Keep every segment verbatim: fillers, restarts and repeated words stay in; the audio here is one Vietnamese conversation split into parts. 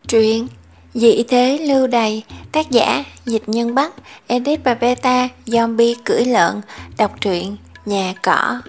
Truyện Dị thế lưu đày, tác giả Dịch Nhân Bắc, edit và beta Zombie cưỡi lợn, đọc truyện Nhà Cỏ.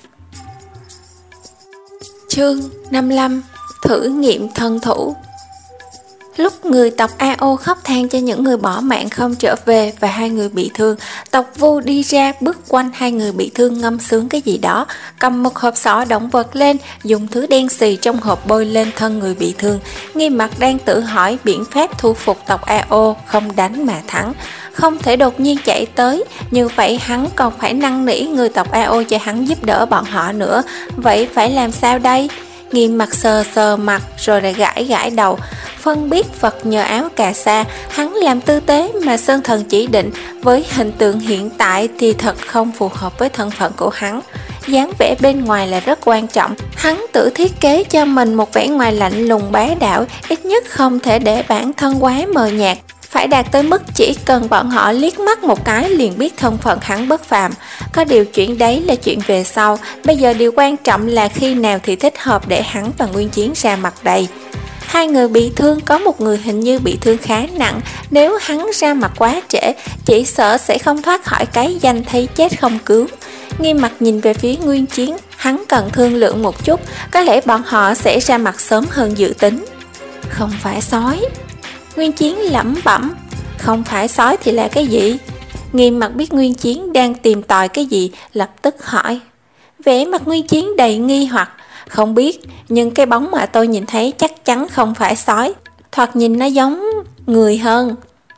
Chương năm mươi lăm. Thử nghiệm thân thủ. Lúc người tộc a o khóc than cho những người bỏ mạng không trở về và hai người bị thương, tộc Vu đi ra bước quanh hai người bị thương ngâm sướng cái gì đó, cầm một hộp sọ động vật lên, dùng thứ đen xì trong hộp bôi lên thân người bị thương. Nghi Mặc đang tự hỏi biện pháp thu phục tộc a o, không đánh mà thắng. Không thể đột nhiên chạy tới, như vậy hắn còn phải năn nỉ người tộc a o cho hắn giúp đỡ bọn họ nữa. Vậy phải làm sao đây? Nghi Mặc sờ sờ mặt rồi lại gãi gãi đầu. Phân biết Phật nhờ áo cà sa, hắn làm tư tế mà Sơn Thần chỉ định với hình tượng hiện tại thì thật không phù hợp với thân phận của hắn. Dáng vẻ bên ngoài là rất quan trọng. Hắn tự thiết kế cho mình một vẻ ngoài lạnh lùng bá đạo, ít nhất không thể để bản thân quá mờ nhạt. Phải đạt tới mức chỉ cần bọn họ liếc mắt một cái liền biết thân phận hắn bất phàm. Có điều chuyện đấy là chuyện về sau. Bây giờ điều quan trọng là khi nào thì thích hợp để hắn và Nguyên Chiến ra mặt đây. Hai người bị thương, có một người hình như bị thương khá nặng. Nếu hắn ra mặt quá trễ, chỉ sợ sẽ không thoát khỏi cái danh thấy chết không cứu. Nghi Mặc nhìn về phía Nguyên Chiến, hắn cần thương lượng một chút. Có lẽ bọn họ sẽ ra mặt sớm hơn dự tính. Không phải sói. Nguyên Chiến lẩm bẩm. Không phải sói thì là cái gì? Nghi Mặc biết Nguyên Chiến đang tìm tòi cái gì, lập tức hỏi. Vẻ mặt Nguyên Chiến đầy nghi hoặc. Không biết, nhưng cái bóng mà tôi nhìn thấy chắc chắn không phải sói. Thoạt nhìn nó giống người hơn.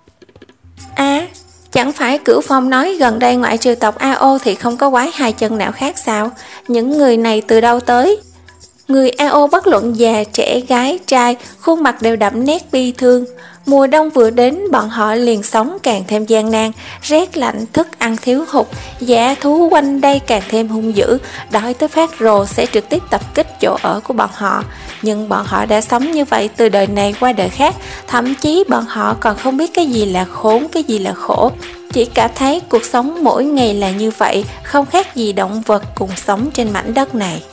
À, chẳng phải Cửu Phong nói gần đây ngoại trừ tộc a o thì không có quái hai chân nào khác sao? Những người này từ đâu tới? Người a o bất luận già, trẻ, gái, trai, khuôn mặt đều đậm nét bi thương. Mùa đông vừa đến, bọn họ liền sống càng thêm gian nan, rét lạnh, thức ăn thiếu hụt, dã thú quanh đây càng thêm hung dữ, đói tới phát rồ sẽ trực tiếp tập kích chỗ ở của bọn họ. Nhưng bọn họ đã sống như vậy từ đời này qua đời khác, thậm chí bọn họ còn không biết cái gì là khốn, cái gì là khổ. Chỉ cảm thấy cuộc sống mỗi ngày là như vậy, không khác gì động vật cùng sống trên mảnh đất này.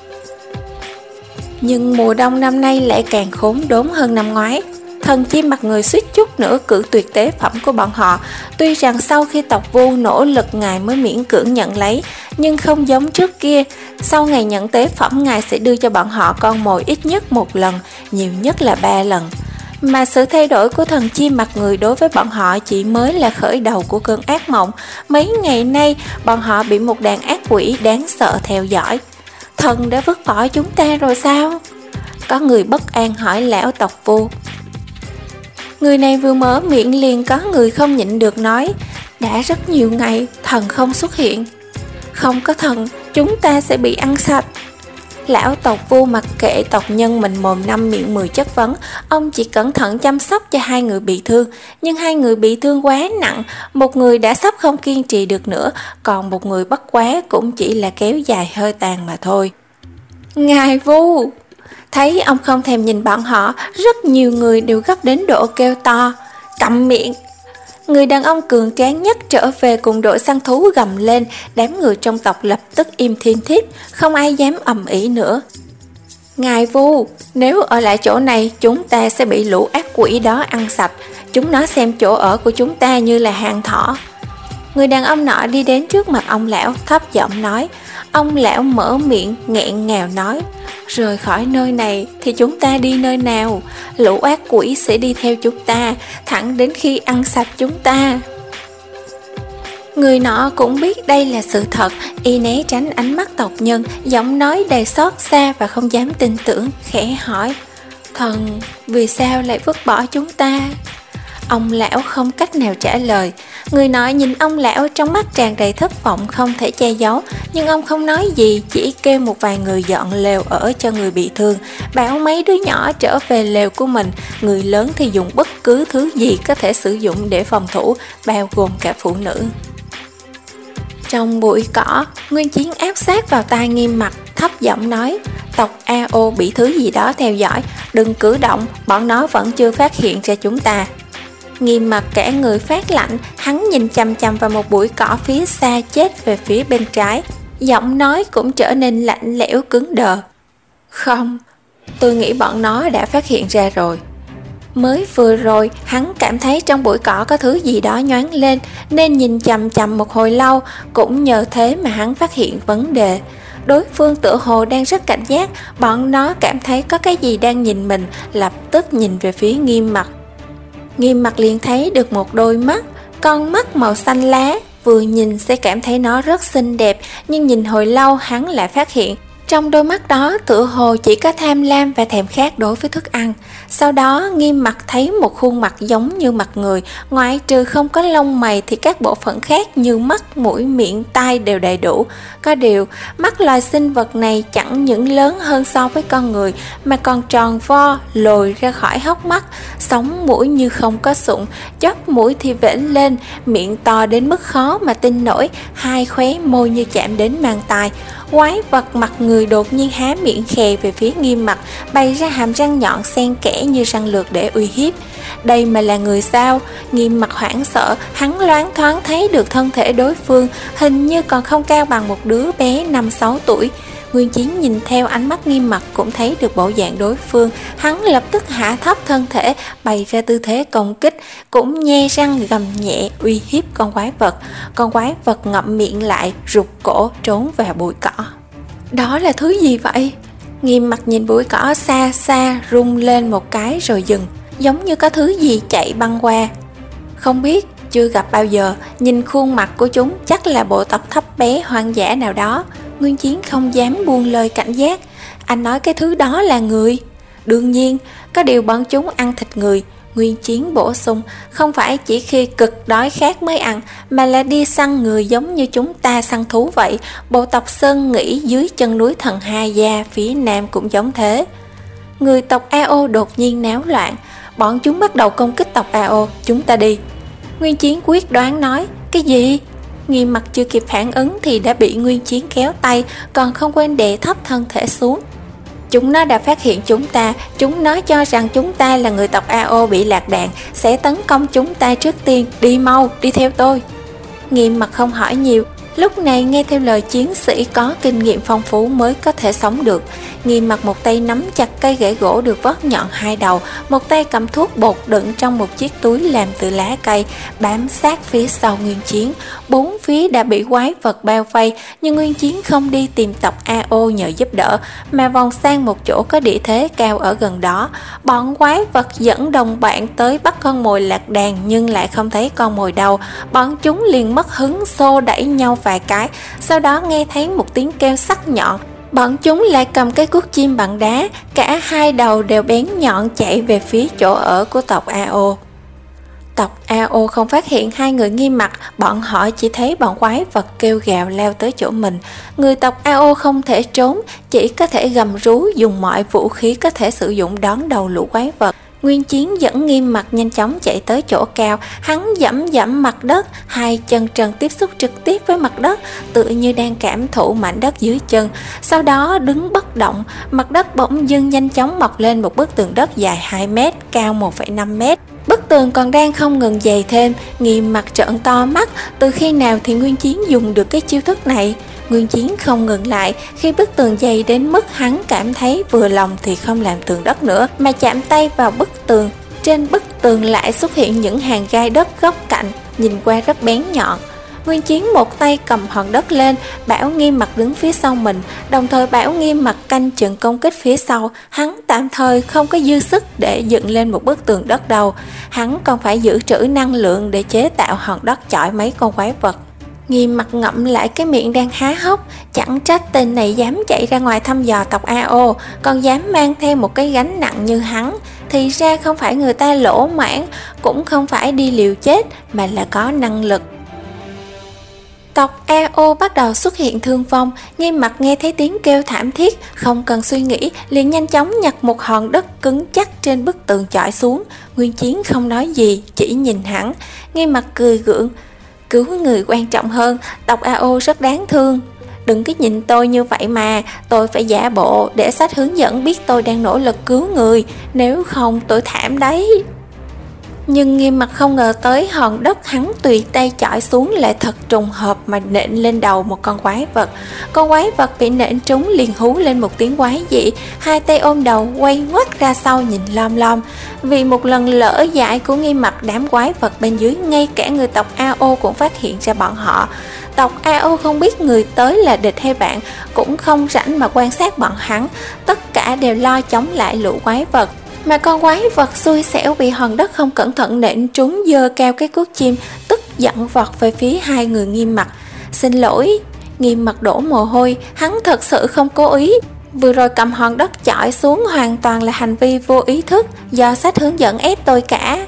Nhưng mùa đông năm nay lại càng khốn đốn hơn năm ngoái. Thần chim mặt người suýt chút nữa cử tuyệt tế phẩm của bọn họ. Tuy rằng sau khi tộc Vu nỗ lực ngài mới miễn cưỡng nhận lấy, nhưng không giống trước kia. Sau ngày nhận tế phẩm, ngài sẽ đưa cho bọn họ con mồi ít nhất một lần, nhiều nhất là ba lần. Mà sự thay đổi của thần chim mặt người đối với bọn họ chỉ mới là khởi đầu của cơn ác mộng. Mấy ngày nay, bọn họ bị một đàn ác quỷ đáng sợ theo dõi. Thần đã vứt bỏ chúng ta rồi sao? Có người bất an hỏi lão tộc Vu. Người này vừa mở miệng liền có người không nhịn được nói. Đã rất nhiều ngày thần không xuất hiện. Không có thần, chúng ta sẽ bị ăn sạch. Lão tộc Vu mặc kệ tộc nhân mình mồm năm miệng mười chất vấn. Ông chỉ cẩn thận chăm sóc cho hai người bị thương. Nhưng hai người bị thương quá nặng. Một người đã sắp không kiên trì được nữa, còn một người bất quá cũng chỉ là kéo dài hơi tàn mà thôi. Ngài Vu! Thấy ông không thèm nhìn bọn họ, rất nhiều người đều gấp đến độ kêu to. Câm miệng! Người đàn ông cường tráng nhất trở về cùng đội săn thú gầm lên. Đám người trong tộc lập tức im thiên thít, không ai dám ầm ĩ nữa. Ngài Vu, nếu ở lại chỗ này, chúng ta sẽ bị lũ ác quỷ đó ăn sạch. Chúng nó xem chỗ ở của chúng ta như là hang thỏ. Người đàn ông nọ đi đến trước mặt ông lão, thấp giọng nói. Ông lão mở miệng nghẹn ngào nói. Rời khỏi nơi này thì chúng ta đi nơi nào? Lũ ác quỷ sẽ đi theo chúng ta, thẳng đến khi ăn sạch chúng ta. Người nọ cũng biết đây là sự thật, y né tránh ánh mắt tộc nhân, giọng nói đầy xót xa và không dám tin tưởng, khẽ hỏi. Thần, vì sao lại vứt bỏ chúng ta? Ông lão không cách nào trả lời. Người nọ nhìn ông lão trong mắt tràn đầy thất vọng không thể che giấu. Nhưng ông không nói gì, chỉ kêu một vài người dọn lều ở cho người bị thương, bảo mấy đứa nhỏ trở về lều của mình. Người lớn thì dùng bất cứ thứ gì có thể sử dụng để phòng thủ, bao gồm cả phụ nữ. Trong bụi cỏ, Nguyên Chiến áp sát vào tai Nghiêm Mặc, thấp giọng nói. Tộc a o bị thứ gì đó theo dõi, đừng cử động, bọn nó vẫn chưa phát hiện ra chúng ta. Nghiêm Mặc cả người phát lạnh, hắn nhìn chằm chằm vào một bụi cỏ phía xa chết về phía bên trái. Giọng nói cũng trở nên lạnh lẽo cứng đờ. Không, tôi nghĩ bọn nó đã phát hiện ra rồi. Mới vừa rồi, hắn cảm thấy trong bụi cỏ có thứ gì đó nhoáng lên, nên nhìn chằm chằm một hồi lâu, cũng nhờ thế mà hắn phát hiện vấn đề. Đối phương tựa hồ đang rất cảnh giác, bọn nó cảm thấy có cái gì đang nhìn mình, lập tức nhìn về phía Nghiêm Mặc. Nghiêm Mặc liền thấy được một đôi mắt, con mắt màu xanh lá, vừa nhìn sẽ cảm thấy nó rất xinh đẹp, nhưng nhìn hồi lâu hắn lại phát hiện trong đôi mắt đó tựa hồ chỉ có tham lam và thèm khát đối với thức ăn. Sau đó Nghiêm Mặc thấy một khuôn mặt giống như mặt người, ngoại trừ không có lông mày thì các bộ phận khác như mắt, mũi, miệng, tai đều đầy đủ. Có điều, mắt loài sinh vật này chẳng những lớn hơn so với con người mà còn tròn vo, lồi ra khỏi hốc mắt, sống mũi như không có sụn, chóp mũi thì vểnh lên, miệng to đến mức khó mà tin nổi, hai khóe môi như chạm đến mang tai. Quái vật mặt người đột nhiên há miệng khè về phía Nghiêm Mặc, bày ra hàm răng nhọn xen kẽ như răng lược để uy hiếp. Đây mà là người sao? Nghiêm Mặc hoảng sợ, hắn loáng thoáng thấy được thân thể đối phương, hình như còn không cao bằng một đứa bé năm sáu tuổi. Nguyên Chiến nhìn theo ánh mắt Nghiêm Mặc cũng thấy được bộ dạng đối phương, hắn lập tức hạ thấp thân thể, bày ra tư thế công kích, cũng nhe răng gầm nhẹ uy hiếp con quái vật. Con quái vật ngậm miệng lại, rụt cổ trốn vào bụi cỏ. Đó là thứ gì vậy? Nghiêm Mặc nhìn bụi cỏ xa xa, rung lên một cái rồi dừng, giống như có thứ gì chạy băng qua. Không biết, chưa gặp bao giờ, nhìn khuôn mặt của chúng chắc là bộ tộc thấp bé hoang dã nào đó. Nguyên Chiến không dám buông lời cảnh giác. Anh nói cái thứ đó là người? Đương nhiên, có điều bọn chúng ăn thịt người. Nguyên Chiến bổ sung, không phải chỉ khi cực đói khát mới ăn, mà là đi săn người giống như chúng ta săn thú vậy. Bộ tộc Sơn Nghĩ dưới chân núi Thần Hà Gia phía nam cũng giống thế. Người tộc a o đột nhiên náo loạn, bọn chúng bắt đầu công kích tộc a o, chúng ta đi. Nguyên Chiến quyết đoán nói, cái gì? Nghiêm Mặc chưa kịp phản ứng thì đã bị Nguyên Chiến kéo tay, còn không quên đè thấp thân thể xuống. Chúng nó đã phát hiện chúng ta, chúng nó cho rằng chúng ta là người tộc a o bị lạc đàn, sẽ tấn công chúng ta trước tiên, đi mau, đi theo tôi. Nghiêm Mặc không hỏi nhiều, lúc này nghe theo lời chiến sĩ có kinh nghiệm phong phú mới có thể sống được. Nghiêm Mặc một tay nắm chặt cây gậy gỗ được vót nhọn hai đầu, một tay cầm thuốc bột đựng trong một chiếc túi làm từ lá cây, bám sát phía sau Nguyên Chiến. Bốn phía đã bị quái vật bao vây, nhưng Nguyên Chiến không đi tìm tộc a o nhờ giúp đỡ, mà vòng sang một chỗ có địa thế cao ở gần đó. Bọn quái vật dẫn đồng bạn tới bắt con mồi lạc đàn nhưng lại không thấy con mồi đâu. Bọn chúng liền mất hứng xô đẩy nhau vài cái, sau đó nghe thấy một tiếng kêu sắc nhọn. Bọn chúng lại cầm cái cuốc chim bằng đá, cả hai đầu đều bén nhọn chạy về phía chỗ ở của tộc a o. Tộc a o không phát hiện hai người Nghiêm Mặc, bọn họ chỉ thấy bọn quái vật kêu gào lao tới chỗ mình. Người tộc a o không thể trốn, chỉ có thể gầm rú dùng mọi vũ khí có thể sử dụng đón đầu lũ quái vật. Nguyên Chiến dẫn Nghiêm Mặc nhanh chóng chạy tới chỗ cao, hắn dẫm dẫm mặt đất, hai chân trần tiếp xúc trực tiếp với mặt đất, tựa như đang cảm thụ mảnh đất dưới chân. Sau đó đứng bất động, mặt đất bỗng dưng nhanh chóng mọc lên một bức tường đất dài hai mét, cao một phẩy năm mét. Bức tường còn đang không ngừng dày thêm. Nghiêm Mặc trợn to mắt, từ khi nào thì Nguyên Chiến dùng được cái chiêu thức này? Nguyên Chiến không ngừng lại, khi bức tường dày đến mức hắn cảm thấy vừa lòng thì không làm tường đất nữa, mà chạm tay vào bức tường. Trên bức tường lại xuất hiện những hàng gai đất góc cạnh, nhìn qua rất bén nhọn. Nguyên Chiến một tay cầm hòn đất lên, bảo Nghiêm Mặc đứng phía sau mình, đồng thời bảo Nghiêm Mặc canh chừng công kích phía sau. Hắn tạm thời không có dư sức để dựng lên một bức tường đất đâu, hắn còn phải giữ trữ năng lượng để chế tạo hòn đất chọi mấy con quái vật. Nghiêm Mặc ngậm lại cái miệng đang há hốc, chẳng trách tên này dám chạy ra ngoài thăm dò tộc a o, còn dám mang theo một cái gánh nặng như hắn. Thì ra không phải người ta lỗ mãng, cũng không phải đi liều chết, mà là có năng lực. Tộc a o bắt đầu xuất hiện thương vong. Nghiêm Mặc nghe thấy tiếng kêu thảm thiết, không cần suy nghĩ, liền nhanh chóng nhặt một hòn đất cứng chắc trên bức tường chọi xuống. Nguyên Chiến không nói gì, chỉ nhìn hắn. Nghiêm Mặc cười gượng, cứu người quan trọng hơn, tộc a o rất đáng thương. Đừng có nhìn tôi như vậy mà, tôi phải giả bộ để sách hướng dẫn biết tôi đang nỗ lực cứu người, nếu không tôi thảm đấy. Nhưng Nghiêm Mặt không ngờ tới hòn đất hắn tùy tay chọi xuống lại thật trùng hợp mà nện lên đầu một con quái vật. Con quái vật bị nện trúng liền hú lên một tiếng quái dị, hai tay ôm đầu quay ngoắt ra sau nhìn lom lom. Vì một lần lỡ dại của Nghiêm Mặt, đám quái vật bên dưới, ngay cả người tộc a o cũng phát hiện ra bọn họ. Tộc a o không biết người tới là địch hay bạn, cũng không rảnh mà quan sát bọn hắn, tất cả đều lo chống lại lũ quái vật. Mà con quái vật xui xẻo bị hòn đất không cẩn thận nện trúng, giơ cao cái cuốc chim, tức giận vọt về phía hai người Nghiêm Mặt. Xin lỗi. Nghiêm Mặt đổ mồ hôi, hắn thật sự không cố ý. Vừa rồi cầm hòn đất chọi xuống hoàn toàn là hành vi vô ý thức, do sách hướng dẫn ép tôi cả.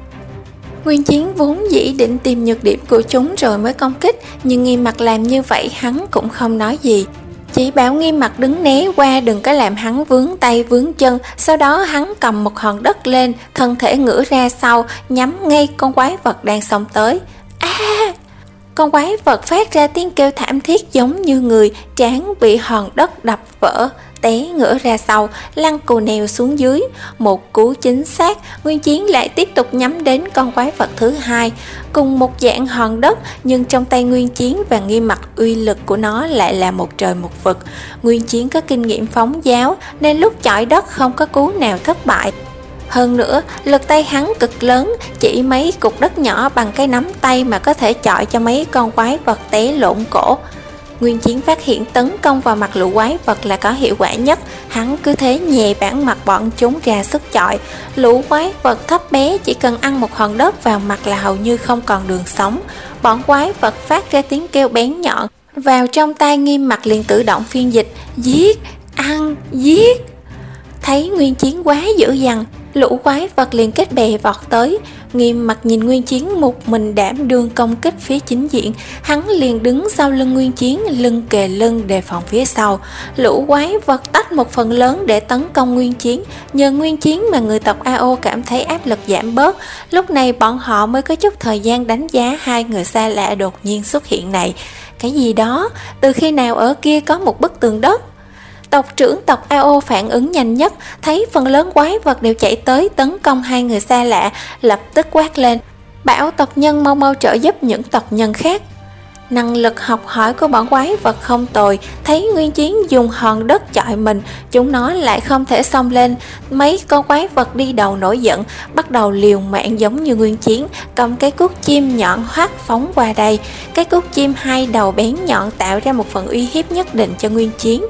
Nguyên Chiến vốn dĩ định tìm nhược điểm của chúng rồi mới công kích, nhưng Nghiêm Mặt làm như vậy hắn cũng không nói gì, chỉ bảo Nghiêm Mặt đứng né qua, đừng có làm hắn vướng tay vướng chân. Sau đó hắn cầm một hòn đất lên, thân thể ngửa ra sau, nhắm ngay con quái vật đang xông tới. A! À! Con quái vật phát ra tiếng kêu thảm thiết giống như người, trán bị hòn đất đập vỡ, té ngửa ra sau, lăn cù nèo xuống dưới. Một cú chính xác, Nguyên Chiến lại tiếp tục nhắm đến con quái vật thứ hai, cùng một dạng hòn đất, nhưng trong tay Nguyên Chiến và Nghiêm Mặt uy lực của nó lại là một trời một vực. Nguyên Chiến có kinh nghiệm phóng giáo nên lúc chọi đất không có cú nào thất bại. Hơn nữa, lực tay hắn cực lớn, chỉ mấy cục đất nhỏ bằng cái nắm tay mà có thể chọi cho mấy con quái vật té lộn cổ. Nguyên Chiến phát hiện tấn công vào mặt lũ quái vật là có hiệu quả nhất, hắn cứ thế nhè bản mặt bọn chúng ra sức chọi. Lũ quái vật thấp bé chỉ cần ăn một hòn đất vào mặt là hầu như không còn đường sống. Bọn quái vật phát ra tiếng kêu bén nhọn, vào trong tai Nghiêm Mặt liền tự động phiên dịch: giết, ăn, giết. Thấy Nguyên Chiến quá dữ dằn, lũ quái vật liền kết bè vọt tới. Nghiêm Mặt nhìn Nguyên Chiến một mình đảm đương công kích phía chính diện, hắn liền đứng sau lưng Nguyên Chiến, lưng kề lưng đề phòng phía sau. Lũ quái vật tách một phần lớn để tấn công Nguyên Chiến, nhờ Nguyên Chiến mà người tộc a o cảm thấy áp lực giảm bớt. Lúc này bọn họ mới có chút thời gian đánh giá hai người xa lạ đột nhiên xuất hiện này. Cái gì đó? Từ khi nào ở kia có một bức tường đất? Tộc trưởng tộc a o phản ứng nhanh nhất, thấy phần lớn quái vật đều chạy tới tấn công hai người xa lạ, lập tức quát lên, bảo tộc nhân mau mau trợ giúp những tộc nhân khác. Năng lực học hỏi của bọn quái vật không tồi, thấy Nguyên Chiến dùng hòn đất chọi mình, chúng nó lại không thể xông lên. Mấy con quái vật đi đầu nổi giận, bắt đầu liều mạng giống như Nguyên Chiến, cầm cái cuốc chim nhọn hoắt phóng qua đây. Cái cuốc chim hai đầu bén nhọn tạo ra một phần uy hiếp nhất định cho Nguyên Chiến.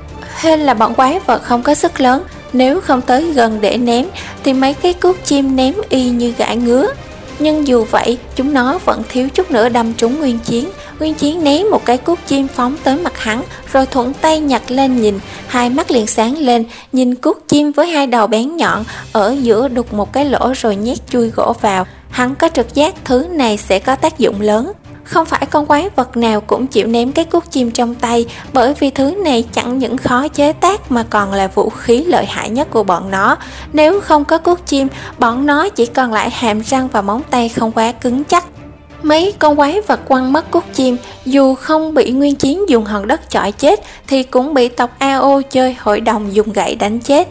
Hên là bọn quái vật không có sức lớn, nếu không tới gần để ném thì mấy cái cuốc chim ném y như gãi ngứa. Nhưng dù vậy, chúng nó vẫn thiếu chút nữa đâm trúng Nguyên Chiến. Nguyên Chiến ném một cái cuốc chim phóng tới mặt hắn, rồi thuận tay nhặt lên nhìn, hai mắt liền sáng lên, nhìn cuốc chim với hai đầu bén nhọn, ở giữa đục một cái lỗ rồi nhét chui gỗ vào. Hắn có trực giác thứ này sẽ có tác dụng lớn. Không phải con quái vật nào cũng chịu ném cái cuốc chim trong tay, bởi vì thứ này chẳng những khó chế tác mà còn là vũ khí lợi hại nhất của bọn nó. Nếu không có cuốc chim, bọn nó chỉ còn lại hàm răng và móng tay không quá cứng chắc. Mấy con quái vật quăng mất cuốc chim, dù không bị Nguyên Chiến dùng hòn đất chọi chết thì cũng bị tộc a o chơi hội đồng dùng gậy đánh chết.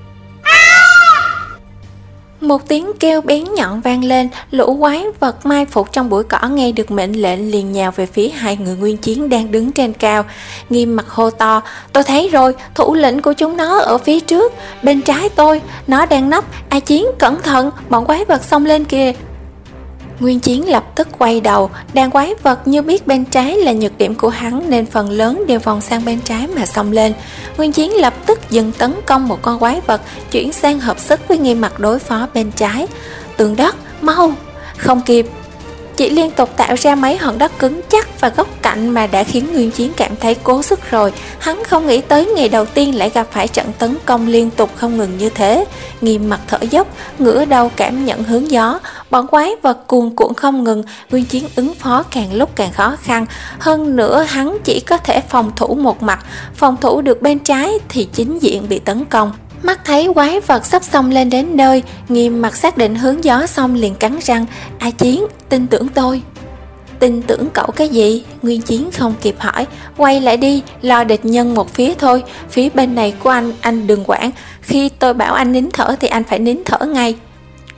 Một tiếng kêu bén nhọn vang lên, lũ quái vật mai phục trong bụi cỏ nghe được mệnh lệnh liền nhào về phía hai người Nguyên Chiến đang đứng trên cao. Nghiêm Mặt hô to, tôi thấy rồi, thủ lĩnh của chúng nó ở phía trước, bên trái tôi, nó đang nấp, A Chiến cẩn thận, bọn quái vật xông lên kìa. Nguyên Chiến lập tức quay đầu, đàn quái vật như biết bên trái là nhược điểm của hắn nên phần lớn đều vòng sang bên trái mà xông lên. Nguyên Chiến lập tức dừng tấn công một con quái vật, chuyển sang hợp sức với Nghiêm Mặt đối phó bên trái. Tường đất, mau! Không kịp. Chỉ liên tục tạo ra mấy hòn đất cứng chắc và góc cạnh mà đã khiến Nguyên Chiến cảm thấy cố sức rồi. Hắn không nghĩ tới ngày đầu tiên lại gặp phải trận tấn công liên tục không ngừng như thế. Nghiêm Mặt thở dốc, ngửa đầu cảm nhận hướng gió. Bọn quái vật cuồn cuộn không ngừng, Nguyên Chiến ứng phó càng lúc càng khó khăn. Hơn nữa hắn chỉ có thể phòng thủ một mặt, phòng thủ được bên trái thì chính diện bị tấn công. Mắt thấy quái vật sắp xông lên đến nơi, Nghiêm Mặt xác định hướng gió xong liền cắn răng, A Chiến, tin tưởng tôi. Tin tưởng cậu cái gì? Nguyên Chiến không kịp hỏi, quay lại đi, lo địch nhân một phía thôi, phía bên này của anh, anh đừng quản, khi tôi bảo anh nín thở thì anh phải nín thở ngay.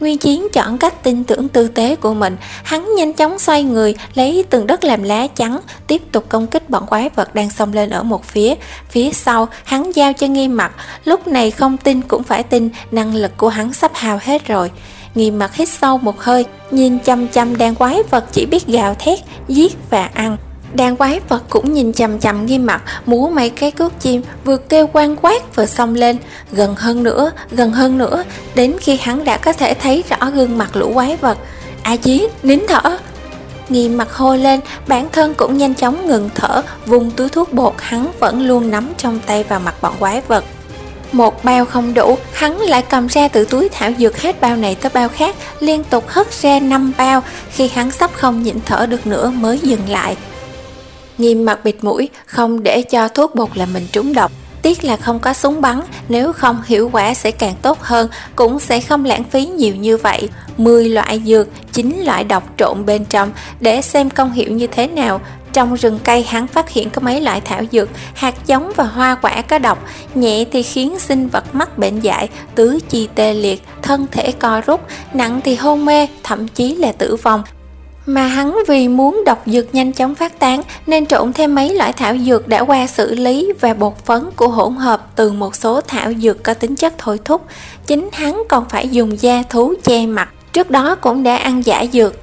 Nguyên Chiến chọn cách tin tưởng tư tế của mình. Hắn nhanh chóng xoay người, lấy từng đất làm lá chắn, tiếp tục công kích bọn quái vật đang xông lên ở một phía. Phía sau, hắn giao cho Nghiêm Mặc. Lúc này không tin cũng phải tin, năng lực của hắn sắp hao hết rồi. Nghiêm Mặc hít sâu một hơi, nhìn chăm chăm đàn quái vật chỉ biết gào thét, giết và ăn. Đàn quái vật cũng nhìn chằm chằm Nghiêm Mặc, múa mấy cái cuốc chim, vừa kêu quang quát vừa xông lên, gần hơn nữa, gần hơn nữa, đến khi hắn đã có thể thấy rõ gương mặt lũ quái vật. A Chiến, nín thở. Nghiêm Mặc hô lên, bản thân cũng nhanh chóng ngừng thở, vùng túi thuốc bột hắn vẫn luôn nắm trong tay vào mặt bọn quái vật. Một bao không đủ, hắn lại cầm ra từ túi thảo dược hết bao này tới bao khác, liên tục hất ra năm bao, khi hắn sắp không nhịn thở được nữa mới dừng lại. Nghiêm Mặc bịt mũi, không để cho thuốc bột làm mình trúng độc. Tiếc là không có súng bắn, nếu không hiệu quả sẽ càng tốt hơn, cũng sẽ không lãng phí nhiều như vậy. mười loại dược, chín loại độc trộn bên trong, để xem công hiệu như thế nào. Trong rừng cây hắn phát hiện có mấy loại thảo dược, hạt giống và hoa quả có độc, nhẹ thì khiến sinh vật mắc bệnh dại, tứ chi tê liệt, thân thể co rút, nặng thì hôn mê, thậm chí là tử vong. Mà hắn vì muốn độc dược nhanh chóng phát tán nên trộn thêm mấy loại thảo dược đã qua xử lý và bột phấn của hỗn hợp từ một số thảo dược có tính chất thôi thúc. Chính hắn còn phải dùng da thú che mặt, trước đó cũng đã ăn giả dược.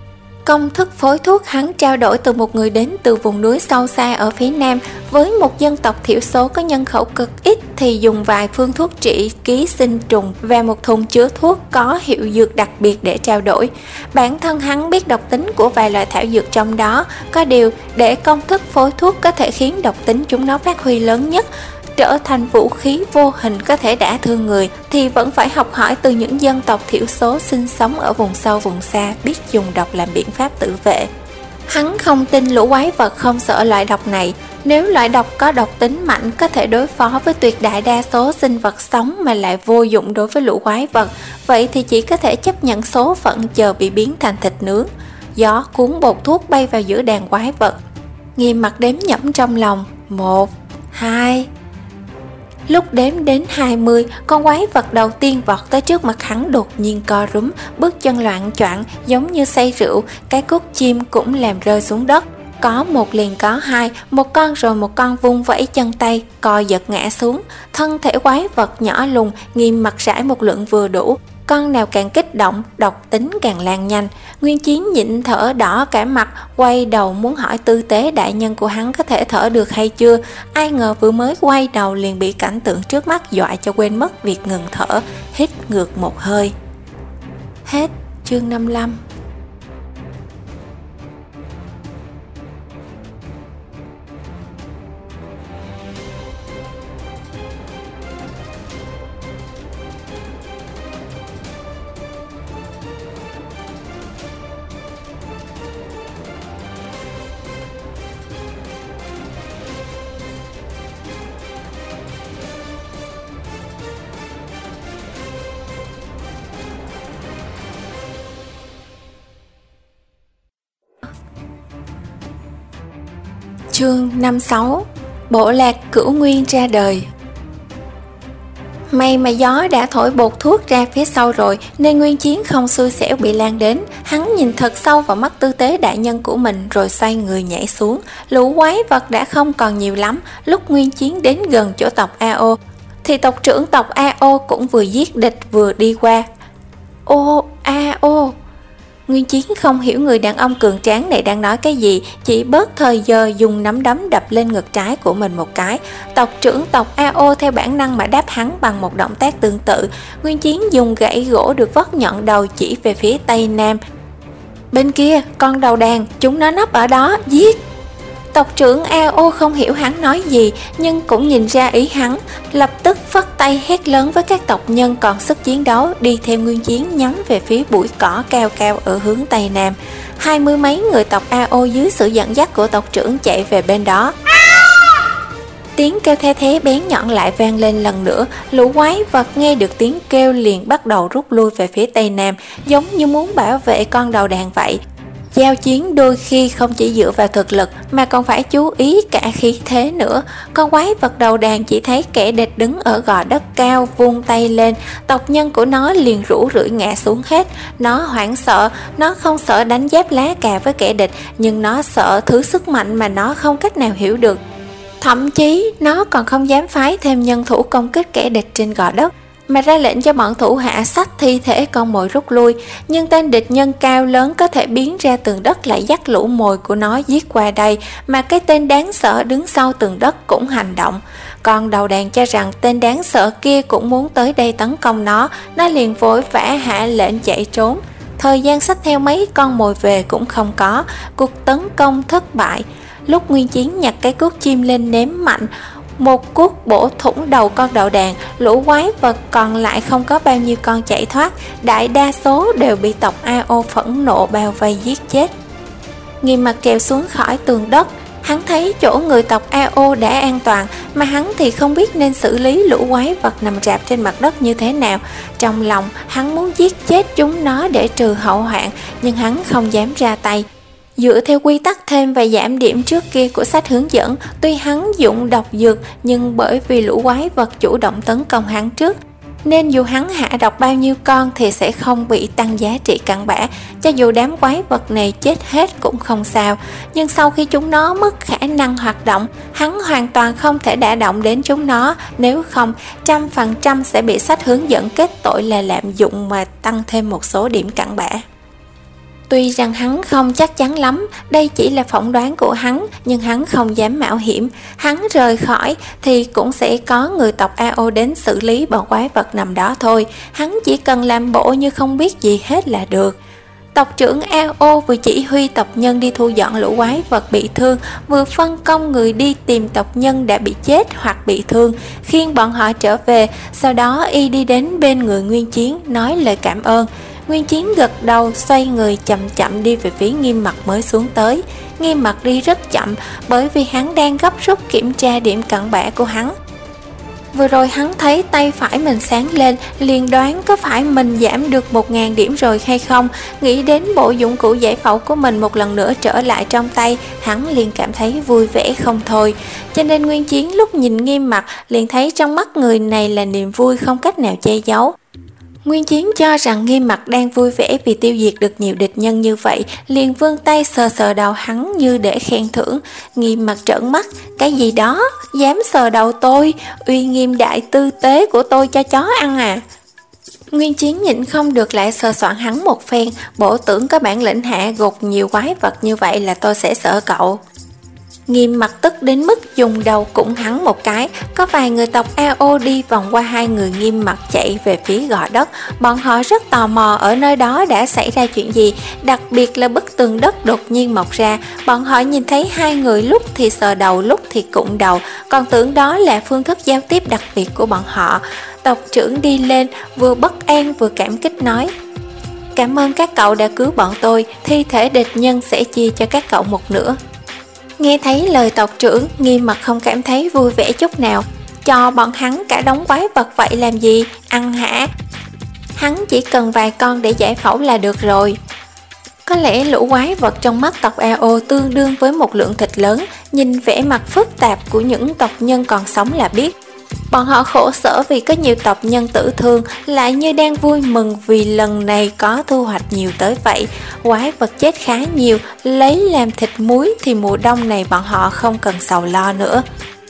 Công thức phối thuốc hắn trao đổi từ một người đến từ vùng núi sâu xa ở phía Nam. Với một dân tộc thiểu số có nhân khẩu cực ít thì dùng vài phương thuốc trị ký sinh trùng và một thùng chứa thuốc có hiệu dược đặc biệt để trao đổi. Bản thân hắn biết độc tính của vài loại thảo dược trong đó, có điều để công thức phối thuốc có thể khiến độc tính chúng nó phát huy lớn nhất, trở thành vũ khí vô hình có thể đả thương người, thì vẫn phải học hỏi từ những dân tộc thiểu số sinh sống ở vùng sâu vùng xa, biết dùng độc làm biện pháp tự vệ. Hắn không tin lũ quái vật không sợ loại độc này. Nếu loại độc có độc tính mạnh có thể đối phó với tuyệt đại đa số sinh vật sống mà lại vô dụng đối với lũ quái vật, vậy thì chỉ có thể chấp nhận số phận chờ bị biến thành thịt nướng. Gió cuốn bột thuốc bay vào giữa đàn quái vật. Nghiêm Mặc đếm nhẩm trong lòng, một, hai. Lúc đếm đến hai mươi, con quái vật đầu tiên vọt tới trước mặt hắn đột nhiên co rúm, bước chân loạng choạng giống như say rượu, cái cúc chim cũng làm rơi xuống đất. Có một liền có hai, một con rồi một con vung vẫy chân tay, co giật ngã xuống. Thân thể quái vật nhỏ lùn, Nghiêm Mặc rải một lượng vừa đủ. Con nào càng kích động, độc tính càng lan nhanh. Nguyên Chiến nhịn thở đỏ cả mặt, quay đầu muốn hỏi tư tế đại nhân của hắn có thể thở được hay chưa. Ai ngờ vừa mới quay đầu liền bị cảnh tượng trước mắt dọa cho quên mất việc ngừng thở, hít ngược một hơi. Hết chương năm mươi lăm. Chương năm mươi sáu. Bộ lạc Cửu Nguyên ra đời. May mà gió đã thổi bột thuốc ra phía sau rồi nên Nguyên Chiến không xui xẻo bị lan đến. Hắn nhìn thật sâu vào mắt tư tế đại nhân của mình rồi xoay người nhảy xuống. Lũ quái vật đã không còn nhiều lắm. Lúc Nguyên Chiến đến gần chỗ tộc a ô thì tộc trưởng tộc a ô cũng vừa giết địch vừa đi qua. Ô, a ô. Nguyên Chiến không hiểu người đàn ông cường tráng này đang nói cái gì, chỉ bớt thời giờ dùng nắm đấm đập lên ngực trái của mình một cái. Tộc trưởng tộc a ô theo bản năng mà đáp hắn bằng một động tác tương tự. Nguyên Chiến dùng gãy gỗ được vót nhọn đầu chỉ về phía tây nam. Bên kia, con đầu đàn, chúng nó nấp ở đó, giết! Tộc trưởng a ô không hiểu hắn nói gì, nhưng cũng nhìn ra ý hắn, lập tức phất tay hét lớn với các tộc nhân còn sức chiến đấu, đi theo Nguyên Chiến nhắm về phía bụi cỏ cao cao ở hướng tây nam. Hai mươi mấy người tộc a ô dưới sự dẫn dắt của tộc trưởng chạy về bên đó. Tiếng kêu the thế bén nhọn lại vang lên lần nữa. Lũ quái vật nghe được tiếng kêu liền bắt đầu rút lui về phía tây nam, giống như muốn bảo vệ con đầu đàn vậy. giao chiến đôi khi không chỉ dựa vào thực lực mà còn phải chú ý cả khí thế nữa. Con quái vật đầu đàn chỉ thấy kẻ địch đứng ở gò đất cao vung tay lên, tộc nhân của nó liền rũ rượi ngã xuống hết. Nó hoảng sợ, nó không sợ đánh giáp lá cà với kẻ địch, nhưng nó sợ thứ sức mạnh mà nó không cách nào hiểu được. Thậm chí nó còn không dám phái thêm nhân thủ công kích kẻ địch trên gò đất, mà ra lệnh cho bọn thủ hạ xách thi thể con mồi rút lui. Nhưng tên địch nhân cao lớn có thể biến ra tường đất lại dắt lũ mồi của nó giết qua đây, mà cái tên đáng sợ đứng sau tường đất cũng hành động. Con đầu đàn cho rằng tên đáng sợ kia cũng muốn tới đây tấn công nó, nó liền vội vã hạ lệnh chạy trốn. Thời gian xách theo mấy con mồi về cũng không có, cuộc tấn công thất bại. Lúc Nguyên Chiến nhặt cái cuốc chim lên ném mạnh, một cuốc bổ thủng đầu con đầu đàn, lũ quái vật còn lại không có bao nhiêu con chạy thoát, đại đa số đều bị tộc a ô phẫn nộ bao vây giết chết. Nghiêm Mặt trèo xuống khỏi tường đất, hắn thấy chỗ người tộc a ô đã an toàn, mà hắn thì không biết nên xử lý lũ quái vật nằm rạp trên mặt đất như thế nào. Trong lòng hắn muốn giết chết chúng nó để trừ hậu hoạn, nhưng hắn không dám ra tay. Dựa theo quy tắc thêm và giảm điểm trước kia của sách hướng dẫn, tuy hắn dụng độc dược, nhưng bởi vì lũ quái vật chủ động tấn công hắn trước, nên dù hắn hạ độc bao nhiêu con thì sẽ không bị tăng giá trị căn bản. Cho dù đám quái vật này chết hết cũng không sao, nhưng sau khi chúng nó mất khả năng hoạt động, hắn hoàn toàn không thể đả động đến chúng nó, nếu không trăm phần trăm sẽ bị sách hướng dẫn kết tội là lạm dụng mà tăng thêm một số điểm căn bản. Tuy rằng hắn không chắc chắn lắm, đây chỉ là phỏng đoán của hắn, nhưng hắn không dám mạo hiểm. Hắn rời khỏi thì cũng sẽ có người tộc a ô đến xử lý bọn quái vật nằm đó thôi. Hắn chỉ cần làm bộ như không biết gì hết là được. Tộc trưởng a ô vừa chỉ huy tộc nhân đi thu dọn lũ quái vật bị thương, vừa phân công người đi tìm tộc nhân đã bị chết hoặc bị thương, khiêng bọn họ trở về. Sau đó y đi đến bên người Nguyên Chiến nói lời cảm ơn. Nguyên Chiến gật đầu, xoay người chậm chậm đi về phía Nghiêm Mặt mới xuống tới. Nghiêm Mặt đi rất chậm bởi vì hắn đang gấp rút kiểm tra điểm cận bã của hắn. Vừa rồi hắn thấy tay phải mình sáng lên, liền đoán có phải mình giảm được một nghìn điểm rồi hay không. Nghĩ đến bộ dụng cụ giải phẫu của mình một lần nữa trở lại trong tay, hắn liền cảm thấy vui vẻ không thôi. Cho nên Nguyên Chiến lúc nhìn Nghiêm Mặt liền thấy trong mắt người này là niềm vui không cách nào che giấu. Nguyên Chiến cho rằng Nghiêm Mặt đang vui vẻ vì tiêu diệt được nhiều địch nhân như vậy, liền vươn tay sờ sờ đầu hắn như để khen thưởng. Nghiêm Mặt trợn mắt, cái gì đó, dám sờ đầu tôi, uy nghiêm đại tư tế của tôi cho chó ăn à. Nguyên Chiến nhịn không được lại sờ soạn hắn một phen, bộ tưởng có bản lĩnh hạ gục nhiều quái vật như vậy là tôi sẽ sợ cậu. Nghiêm Mặt tức đến mức dùng đầu cụng hắn một cái. Có vài người tộc a ô đi vòng qua hai người Nghiêm Mặt chạy về phía gò đất. Bọn họ rất tò mò ở nơi đó đã xảy ra chuyện gì, đặc biệt là bức tường đất đột nhiên mọc ra. Bọn họ nhìn thấy hai người lúc thì sờ đầu, lúc thì cụng đầu, còn tưởng đó là phương thức giao tiếp đặc biệt của bọn họ. Tộc trưởng đi lên, vừa bất an vừa cảm kích nói: cảm ơn các cậu đã cứu bọn tôi, thi thể địch nhân sẽ chia cho các cậu một nửa. Nghe thấy lời tộc trưởng, Nghiêm Mặt không cảm thấy vui vẻ chút nào. Cho bọn hắn cả đống quái vật vậy làm gì, ăn hả? Hắn chỉ cần vài con để giải phẫu là được rồi. Có lẽ lũ quái vật trong mắt tộc a ô tương đương với một lượng thịt lớn. Nhìn vẻ mặt phức tạp của những tộc nhân còn sống là biết. Bọn họ khổ sở vì có nhiều tộc nhân tử thương, lại như đang vui mừng vì lần này có thu hoạch nhiều tới vậy. Quái vật chết khá nhiều, lấy làm thịt muối thì mùa đông này bọn họ không cần sầu lo nữa.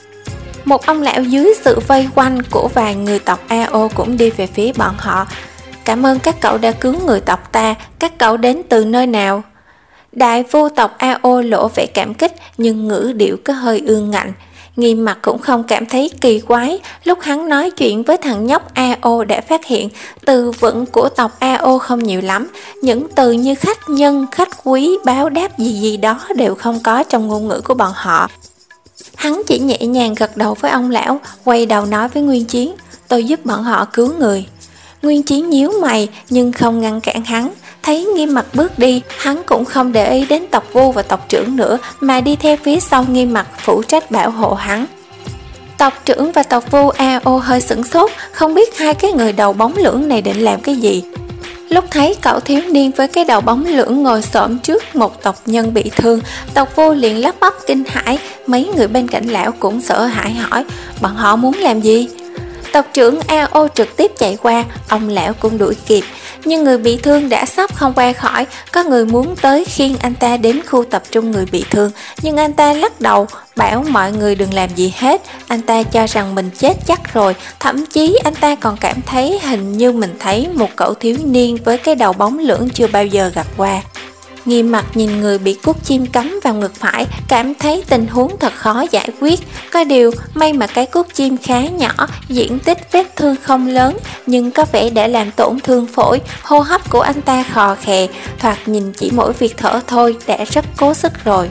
Một ông lão dưới sự vây quanh của vài người tộc a ô cũng đi về phía bọn họ. Cảm ơn các cậu đã cứu người tộc ta, các cậu đến từ nơi nào? Đại vô tộc a ô lộ vẻ cảm kích, nhưng ngữ điệu có hơi ương ngạnh. Nghiêm Mặt cũng không cảm thấy kỳ quái. Lúc hắn nói chuyện với thằng nhóc a ô đã phát hiện từ vựng của tộc a ô không nhiều lắm. Những từ như khách nhân, khách quý, báo đáp gì gì đó đều không có trong ngôn ngữ của bọn họ. Hắn chỉ nhẹ nhàng gật đầu với ông lão, quay đầu nói với Nguyên Chiến: tôi giúp bọn họ cứu người. Nguyên Chiến nhíu mày nhưng không ngăn cản hắn. Thấy Nghiêm Mặt bước đi, hắn cũng không để ý đến tộc Vu và tộc trưởng nữa, mà đi theo phía sau Nghiêm Mặt phụ trách bảo hộ hắn. Tộc trưởng và tộc Vu a ô hơi sửng sốt, không biết hai cái người đầu bóng lưỡng này định làm cái gì. Lúc thấy cậu thiếu niên với cái đầu bóng lưỡng ngồi xổm trước một tộc nhân bị thương, tộc vô liền lắp bắp kinh hãi. Mấy người bên cạnh lão cũng sợ hãi hỏi: bọn họ muốn làm gì? Tộc trưởng a ô trực tiếp chạy qua, ông lão cũng đuổi kịp, nhưng người bị thương đã sắp không qua khỏi. Có người muốn tới khiêng anh ta đến khu tập trung người bị thương, nhưng anh ta lắc đầu, bảo mọi người đừng làm gì hết. Anh ta cho rằng mình chết chắc rồi, thậm chí anh ta còn cảm thấy hình như mình thấy một cậu thiếu niên với cái đầu bóng lưỡng chưa bao giờ gặp qua. Nghiêm mặt nhìn người bị cuốc chim cắm vào ngực phải, cảm thấy tình huống thật khó giải quyết. Có điều, may mà cái cuốc chim khá nhỏ, diện tích vết thương không lớn, nhưng có vẻ đã làm tổn thương phổi, hô hấp của anh ta khò khè, thoạt nhìn chỉ mỗi việc thở thôi đã rất cố sức rồi.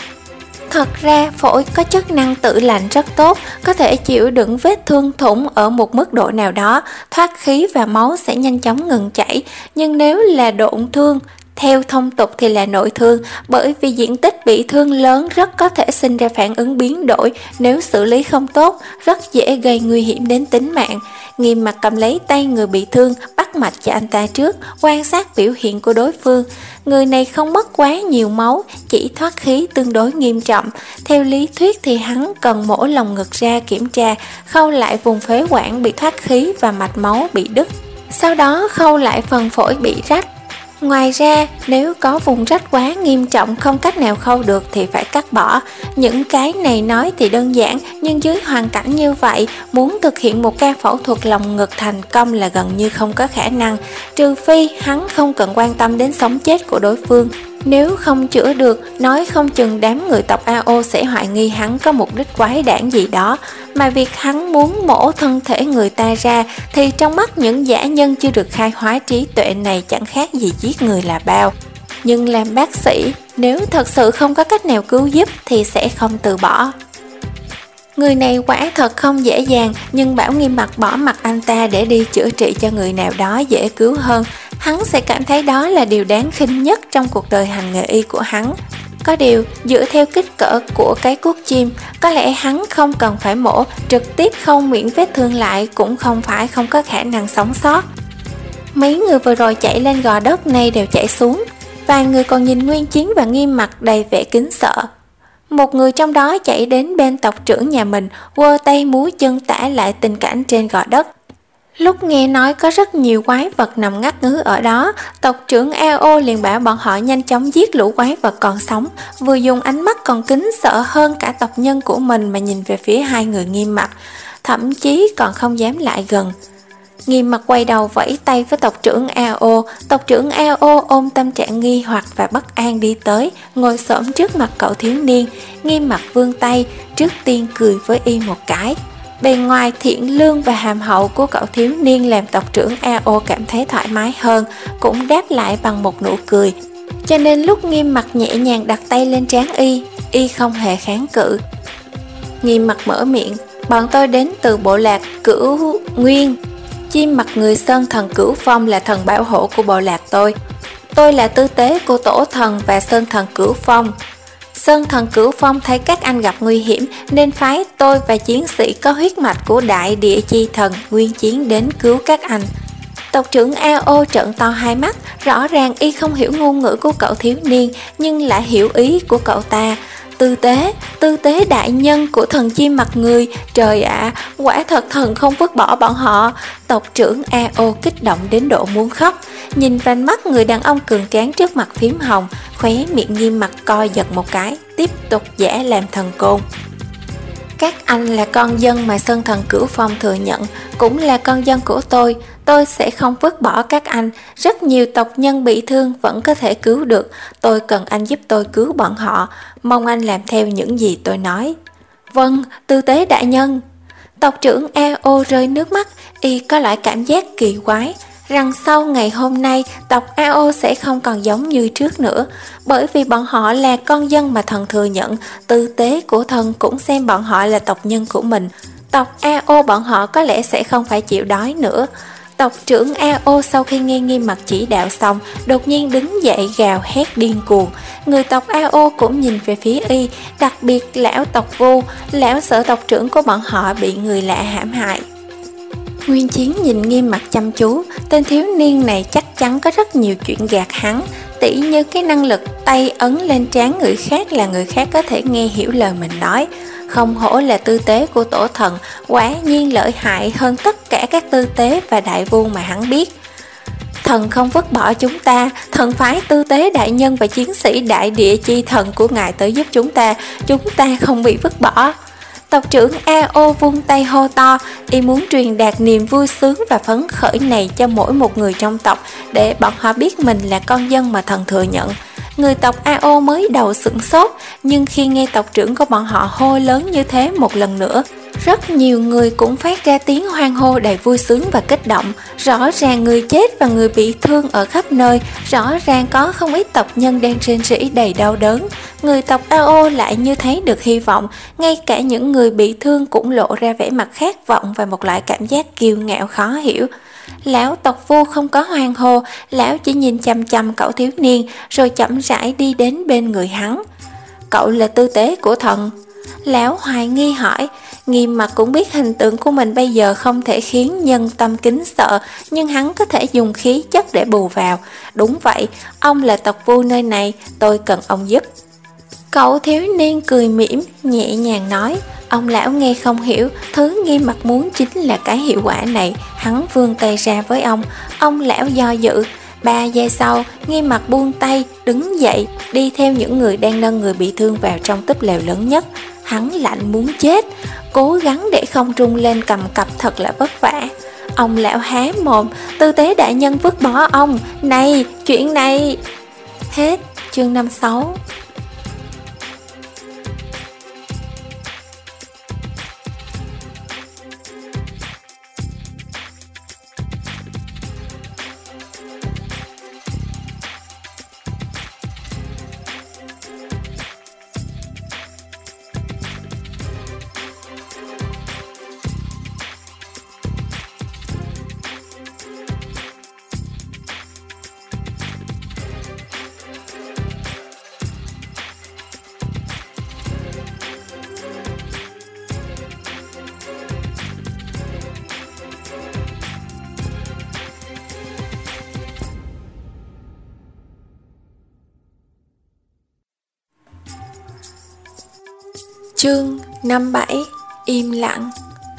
Thật ra, phổi có chức năng tự lành rất tốt, có thể chịu đựng vết thương thủng ở một mức độ nào đó, thoát khí và máu sẽ nhanh chóng ngừng chảy, nhưng nếu là độn thương, theo thông tục thì là nội thương, bởi vì diện tích bị thương lớn rất có thể sinh ra phản ứng biến đổi, nếu xử lý không tốt, rất dễ gây nguy hiểm đến tính mạng. Nghiêm mặt cầm lấy tay người bị thương, bắt mạch cho anh ta trước, quan sát biểu hiện của đối phương. Người này không mất quá nhiều máu, chỉ thoát khí tương đối nghiêm trọng. Theo lý thuyết thì hắn cần mổ lồng ngực ra kiểm tra, khâu lại vùng phế quản bị thoát khí và mạch máu bị đứt. Sau đó khâu lại phần phổi bị rách. Ngoài ra, nếu có vùng rách quá nghiêm trọng không cách nào khâu được thì phải cắt bỏ. Những cái này nói thì đơn giản, nhưng dưới hoàn cảnh như vậy, muốn thực hiện một ca phẫu thuật lồng ngực thành công là gần như không có khả năng, trừ phi hắn không cần quan tâm đến sống chết của đối phương. Nếu không chữa được, nói không chừng đám người tộc a ô sẽ hoài nghi hắn có mục đích quái đản gì đó. Mà việc hắn muốn mổ thân thể người ta ra thì trong mắt những dã nhân chưa được khai hóa trí tuệ này chẳng khác gì giết người là bao. Nhưng làm bác sĩ, nếu thật sự không có cách nào cứu giúp thì sẽ không từ bỏ. Người này quả thật không dễ dàng, nhưng bảo Nghiêm Mặt bỏ mặt anh ta để đi chữa trị cho người nào đó dễ cứu hơn. Hắn sẽ cảm thấy đó là điều đáng khinh nhất trong cuộc đời hành nghề y của hắn. Có điều, dựa theo kích cỡ của cái cuốc chim, có lẽ hắn không cần phải mổ, trực tiếp khâu miệng vết thương lại cũng không phải không có khả năng sống sót. Mấy người vừa rồi chạy lên gò đất này đều chạy xuống, vài người còn nhìn Nguyên Chiến và Nghiêm Mặt đầy vẻ kính sợ. Một người trong đó chạy đến bên tộc trưởng nhà mình, quơ tay múa chân tả lại tình cảnh trên gò đất. Lúc nghe nói có rất nhiều quái vật nằm ngắt ngứ ở đó, tộc trưởng a ô liền bảo bọn họ nhanh chóng giết lũ quái vật còn sống, vừa dùng ánh mắt còn kính sợ hơn cả tộc nhân của mình mà nhìn về phía hai người Nghiêm Mặt, thậm chí còn không dám lại gần. Nghiêm Mặt quay đầu vẫy tay với tộc trưởng a ô, tộc trưởng a ô ôm tâm trạng nghi hoặc và bất an đi tới, ngồi xổm trước mặt cậu thiếu niên. Nghiêm Mặt vươn tay, trước tiên cười với y một cái. Bề ngoài thiện lương và hàm hậu của cậu thiếu niên làm tộc trưởng a ô cảm thấy thoải mái hơn, cũng đáp lại bằng một nụ cười. Cho nên lúc Nghiêm Mặt nhẹ nhàng đặt tay lên trán y, y không hề kháng cự. Nghiêm Mặt mở miệng: bọn tôi đến từ bộ lạc Cửu Nguyên. Chim mặt người Sơn Thần Cửu Phong là thần bảo hộ của bộ lạc tôi. Tôi là tư tế của Tổ Thần và Sơn Thần Cửu Phong. Sơn Thần Cửu Phong thấy các anh gặp nguy hiểm nên phái tôi và chiến sĩ có huyết mạch của Đại Địa Chi Thần Nguyên Chiến đến cứu các anh. Tộc trưởng a ô trợn to hai mắt, rõ ràng y không hiểu ngôn ngữ của cậu thiếu niên nhưng lại hiểu ý của cậu ta. Tư tế, tư tế đại nhân của thần chim mặt người, trời ạ, à, quả thật thần không vứt bỏ bọn họ. Tộc trưởng a ô kích động đến độ muốn khóc, nhìn vành mắt người đàn ông cường tráng trước mặt phím hồng, khóe miệng Nghiêm Mặt co giật một cái, tiếp tục giả làm thần côn. Các anh là con dân mà Sơn Thần Cửu Phong thừa nhận, cũng là con dân của tôi. Tôi sẽ không vứt bỏ các anh. Rất nhiều tộc nhân bị thương vẫn có thể cứu được. Tôi cần anh giúp tôi cứu bọn họ. Mong anh làm theo những gì tôi nói. Vâng, tư tế đại nhân. Tộc trưởng a ô rơi nước mắt, y có lại cảm giác kỳ quái, rằng sau ngày hôm nay tộc a ô sẽ không còn giống như trước nữa, bởi vì bọn họ là con dân mà thần thừa nhận, tư tế của thần cũng xem bọn họ là tộc nhân của mình. Tộc a ô bọn họ có lẽ sẽ không phải chịu đói nữa. Tộc trưởng a ô sau khi nghe Nghiêm Mặt chỉ đạo xong, đột nhiên đứng dậy gào hét điên cuồng. Người tộc a ô cũng nhìn về phía y, đặc biệt lão tộc Vu, lão sợ tộc trưởng của bọn họ bị người lạ hãm hại. Nguyên Chiến nhìn Nghiêm Mặc chăm chú, tên thiếu niên này chắc chắn có rất nhiều chuyện gạt hắn, tỉ như cái năng lực tay ấn lên trán người khác là người khác có thể nghe hiểu lời mình nói. Không hổ là tư tế của tổ thần, quả nhiên lợi hại hơn tất cả các tư tế và đại vu mà hắn biết. Thần không vứt bỏ chúng ta, thần phái tư tế đại nhân và chiến sĩ đại địa chi thần của ngài tới giúp chúng ta, chúng ta không bị vứt bỏ. Tộc trưởng a o vung tay hô to, y muốn truyền đạt niềm vui sướng và phấn khởi này cho mỗi một người trong tộc, để bọn họ biết mình là con dân mà thần thừa nhận. Người tộc a o mới đầu sửng sốt, nhưng khi nghe tộc trưởng của bọn họ hô lớn như thế một lần nữa, rất nhiều người cũng phát ra tiếng hoan hô đầy vui sướng và kích động. Rõ ràng người chết và người bị thương ở khắp nơi, rõ ràng có không ít tộc nhân đang rên rỉ đầy đau đớn. Người tộc a o lại như thấy được hy vọng, ngay cả những người bị thương cũng lộ ra vẻ mặt khát vọng và một loại cảm giác kiêu ngạo khó hiểu. Lão tộc vu không có hoan hô, lão chỉ nhìn chằm chằm cậu thiếu niên rồi chậm rãi đi đến bên người hắn. Cậu là tư tế của thần? Lão hoài nghi hỏi. Nghiêm Mặc cũng biết hình tượng của mình bây giờ không thể khiến nhân tâm kính sợ, nhưng hắn có thể dùng khí chất để bù vào. Đúng vậy, ông là tộc vu nơi này, tôi cần ông giúp. Cậu thiếu niên cười mỉm, nhẹ nhàng nói. Ông lão nghe không hiểu, thứ Nghiêm Mặc muốn chính là cái hiệu quả này. Hắn vươn tay ra với ông, ông lão do dự. Ba giây sau, Nghiêm Mặc buông tay, đứng dậy, đi theo những người đang nâng người bị thương vào trong túp lều lớn nhất. Hắn lạnh muốn chết, cố gắng để không rung lên cầm cập thật là vất vả. Ông lão há mồm, tư tế đại nhân vứt bỏ ông, này, chuyện này. Hết chương năm mươi sáu. Chương năm mươi bảy. Im lặng.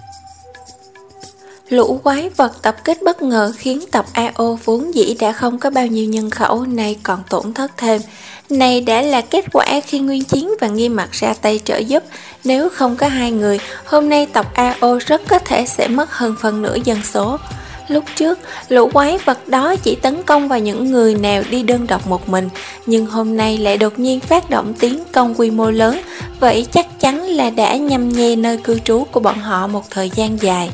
Lũ quái vật tập kích bất ngờ khiến tộc a o vốn dĩ đã không có bao nhiêu nhân khẩu, nay còn tổn thất thêm. Này đã là kết quả khi Nguyên Chiến và Nghiêm Mặc ra tay trợ giúp. Nếu không có hai người, hôm nay tộc a o rất có thể sẽ mất hơn phân nửa dân số. Lúc trước, lũ quái vật đó chỉ tấn công vào những người nào đi đơn độc một mình, nhưng hôm nay lại đột nhiên phát động tiến công quy mô lớn, vậy chắc chắn là đã nhăm nhe nơi cư trú của bọn họ một thời gian dài.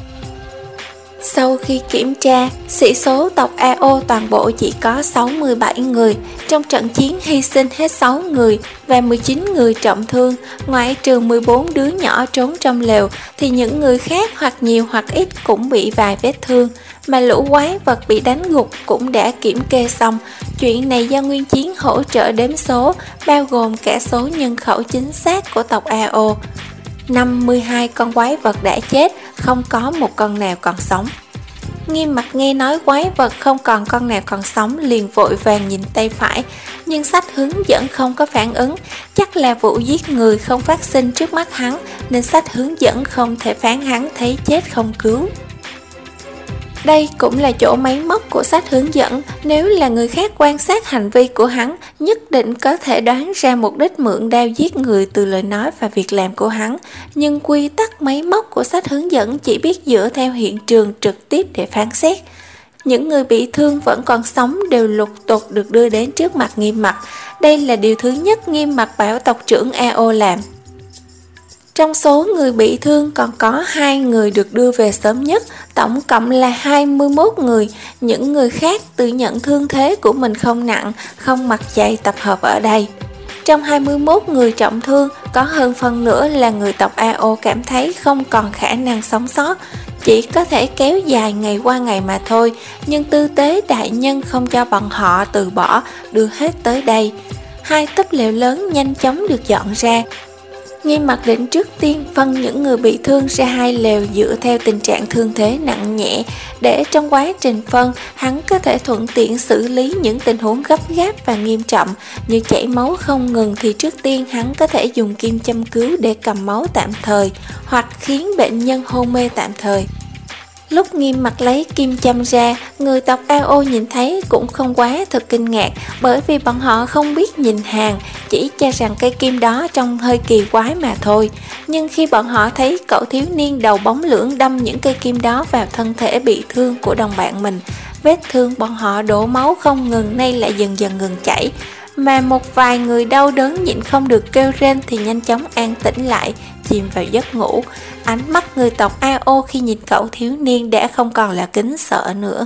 Sau khi kiểm tra, sĩ số tộc a o toàn bộ chỉ có sáu mươi bảy người, trong trận chiến hy sinh hết sáu người và mười chín người trọng thương, ngoại trừ mười bốn đứa nhỏ trốn trong lều thì những người khác hoặc nhiều hoặc ít cũng bị vài vết thương, mà lũ quái vật bị đánh gục cũng đã kiểm kê xong. Chuyện này do Nguyên Chiến hỗ trợ đếm số, bao gồm cả số nhân khẩu chính xác của tộc a o. năm mươi hai con quái vật đã chết, không có một con nào còn sống. Nghiêm Mặc nghe nói quái vật không còn con nào còn sống liền vội vàng nhìn tay phải, nhưng sách hướng dẫn không có phản ứng, chắc là vụ giết người không phát sinh trước mắt hắn nên sách hướng dẫn không thể phán hắn thấy chết không cứu. Đây cũng là chỗ máy móc của sách hướng dẫn, nếu là người khác quan sát hành vi của hắn, nhất định có thể đoán ra mục đích mượn đao giết người từ lời nói và việc làm của hắn. Nhưng quy tắc máy móc của sách hướng dẫn chỉ biết dựa theo hiện trường trực tiếp để phán xét. Những người bị thương vẫn còn sống đều lục tục được đưa đến trước mặt Nghiêm Mặc. Đây là điều thứ nhất Nghiêm Mặc bảo tộc trưởng a o làm. Trong số người bị thương còn có hai người được đưa về sớm nhất, tổng cộng là hai mươi mốt người. Những người khác tự nhận thương thế của mình không nặng, không mặc giày tập hợp ở đây. Trong hai mươi mốt người trọng thương, có hơn phân nửa là người tộc a o cảm thấy không còn khả năng sống sót, chỉ có thể kéo dài ngày qua ngày mà thôi, nhưng tư tế đại nhân không cho bọn họ từ bỏ, đưa hết tới đây. Hai túp lều lớn nhanh chóng được dọn ra. Nghiêm Mặc định trước tiên phân những người bị thương ra hai lều dựa theo tình trạng thương thế nặng nhẹ, để trong quá trình phân, hắn có thể thuận tiện xử lý những tình huống gấp gáp và nghiêm trọng như chảy máu không ngừng, thì trước tiên hắn có thể dùng kim châm cứu để cầm máu tạm thời hoặc khiến bệnh nhân hôn mê tạm thời. Lúc Nghiêm Mặc lấy kim châm ra, người tộc a o nhìn thấy cũng không quá thực kinh ngạc, bởi vì bọn họ không biết nhìn hàng, chỉ cho rằng cây kim đó trông hơi kỳ quái mà thôi. Nhưng khi bọn họ thấy cậu thiếu niên đầu bóng lưỡng đâm những cây kim đó vào thân thể bị thương của đồng bạn mình, vết thương bọn họ đổ máu không ngừng, nay lại dần dần ngừng chảy, mà một vài người đau đớn nhịn không được kêu rên thì nhanh chóng an tĩnh lại, chìm vào giấc ngủ. Ánh mắt người tộc a o khi nhìn cậu thiếu niên đã không còn là kính sợ nữa.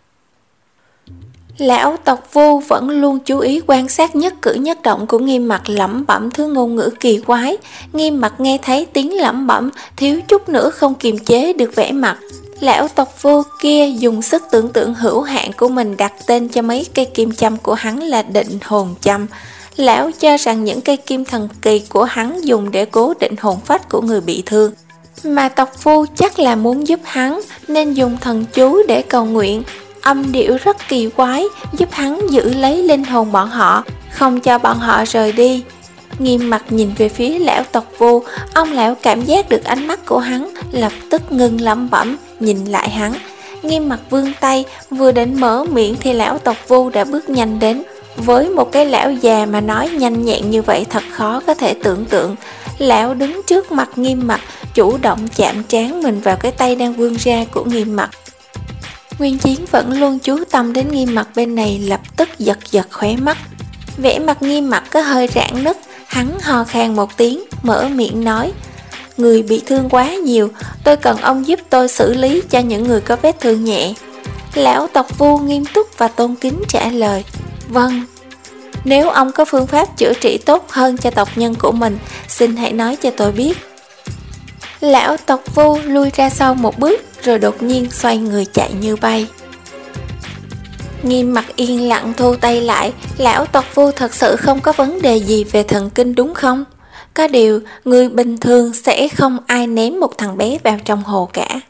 Lão tộc Vu vẫn luôn chú ý quan sát nhất cử nhất động của Nghiêm Mặc, lẩm bẩm thứ ngôn ngữ kỳ quái. Nghiêm Mặc nghe thấy tiếng lẩm bẩm, thiếu chút nữa không kiềm chế được vẻ mặt. Lão tộc Vu kia dùng sức tưởng tượng hữu hạn của mình đặt tên cho mấy cây kim châm của hắn là định hồn châm. Lão cho rằng những cây kim thần kỳ của hắn dùng để cố định hồn phách của người bị thương, mà tộc Vu chắc là muốn giúp hắn nên dùng thần chú để cầu nguyện. Âm điệu rất kỳ quái, giúp hắn giữ lấy linh hồn bọn họ, không cho bọn họ rời đi. Nghiêm Mặc nhìn về phía lão tộc Vu, ông lão cảm giác được ánh mắt của hắn, lập tức ngừng lẩm bẩm nhìn lại hắn. Nghiêm Mặc vươn tay, vừa định mở miệng thì lão tộc Vu đã bước nhanh đến. Với một cái lão già mà nói nhanh nhẹn như vậy thật khó có thể tưởng tượng. Lão đứng trước mặt Nghiêm Mặc, chủ động chạm trán mình vào cái tay đang vươn ra của Nghiêm Mặc. Nguyên Chiến vẫn luôn chú tâm đến Nghiêm Mặc bên này, lập tức giật giật khóe mắt. Vẻ mặt Nghiêm Mặc có hơi rạn nứt, hắn ho khan một tiếng, mở miệng nói: người bị thương quá nhiều, tôi cần ông giúp tôi xử lý cho những người có vết thương nhẹ. Lão tộc Vu nghiêm túc và tôn kính trả lời: vâng. Nếu ông có phương pháp chữa trị tốt hơn cho tộc nhân của mình, xin hãy nói cho tôi biết. Lão tộc Vu lui ra sau một bước, rồi đột nhiên xoay người chạy như bay. Nghiêm Mặc yên lặng thu tay lại. Lão tộc Vu thật sự không có vấn đề gì về thần kinh đúng không? Có điều, người bình thường sẽ không ai ném một thằng bé vào trong hồ cả.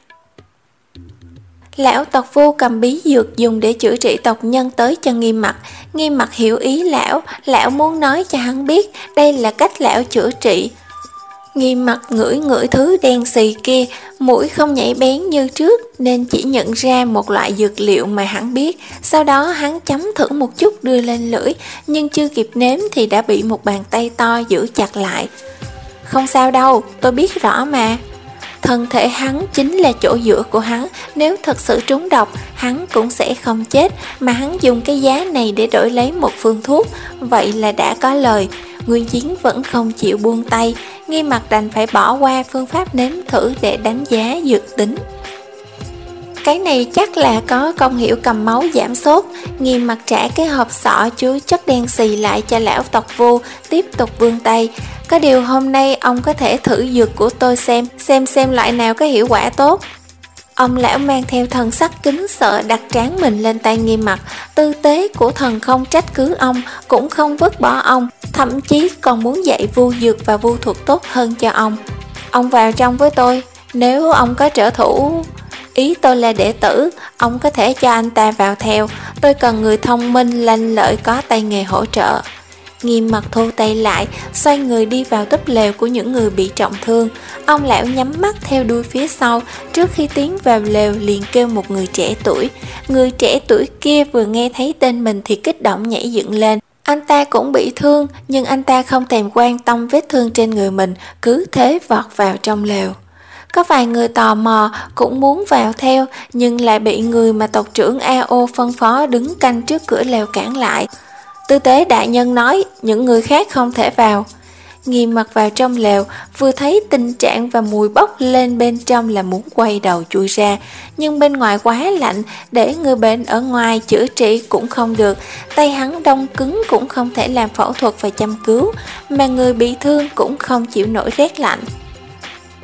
Lão tộc Vu cầm bí dược dùng để chữa trị tộc nhân tới cho Nghiêm Mặc. Nghiêm Mặc hiểu ý lão, lão muốn nói cho hắn biết đây là cách lão chữa trị. Nghiêm Mặc ngửi ngửi thứ đen xì kia, mũi không nhạy bén như trước nên chỉ nhận ra một loại dược liệu mà hắn biết. Sau đó hắn chấm thử một chút đưa lên lưỡi, nhưng chưa kịp nếm thì đã bị một bàn tay to giữ chặt lại. Không sao đâu, tôi biết rõ mà. Thân thể hắn chính là chỗ dựa của hắn, nếu thật sự trúng độc, hắn cũng sẽ không chết, mà hắn dùng cái giá này để đổi lấy một phương thuốc, vậy là đã có lời. Nguyên Chiến vẫn không chịu buông tay, Nghiêm Mặc đành phải bỏ qua phương pháp nếm thử để đánh giá dược tính. Cái này chắc là có công hiệu cầm máu giảm sốt. Nghiêm Mặc trả cái hộp sọ chứa chất đen xì lại cho lão tộc Vu, tiếp tục vươn tay. Có điều hôm nay ông có thể thử dược của tôi xem, xem xem loại nào có hiệu quả tốt. Ông lão mang theo thần sắc kính sợ đặt trán mình lên tay Nghiêm Mặc. Tư tế của thần không trách cứ ông, cũng không vứt bỏ ông, thậm chí còn muốn dạy vu dược và vu thuật tốt hơn cho ông. Ông vào trong với tôi, nếu ông có trợ thủ... Ý tôi là đệ tử, ông có thể cho anh ta vào theo. Tôi cần người thông minh, lanh lợi, có tay nghề hỗ trợ. Nghiêm Mặc thu tay lại, xoay người đi vào túp lều của những người bị trọng thương. Ông lão nhắm mắt theo đuôi phía sau, trước khi tiến vào lều liền kêu một người trẻ tuổi. Người trẻ tuổi kia vừa nghe thấy tên mình thì kích động nhảy dựng lên. Anh ta cũng bị thương, nhưng anh ta không thèm quan tâm vết thương trên người mình, cứ thế vọt vào trong lều. Có vài người tò mò cũng muốn vào theo, nhưng lại bị người mà tộc trưởng a o phân phó đứng canh trước cửa lều cản lại. Tư tế đại nhân nói những người khác không thể vào. Nghiêm Mặc vào trong lều, vừa thấy tình trạng và mùi bốc lên bên trong là muốn quay đầu chui ra, nhưng bên ngoài quá lạnh, để người bệnh ở ngoài chữa trị cũng không được, tay hắn đông cứng cũng không thể làm phẫu thuật và châm cứu, mà người bị thương cũng không chịu nổi rét lạnh.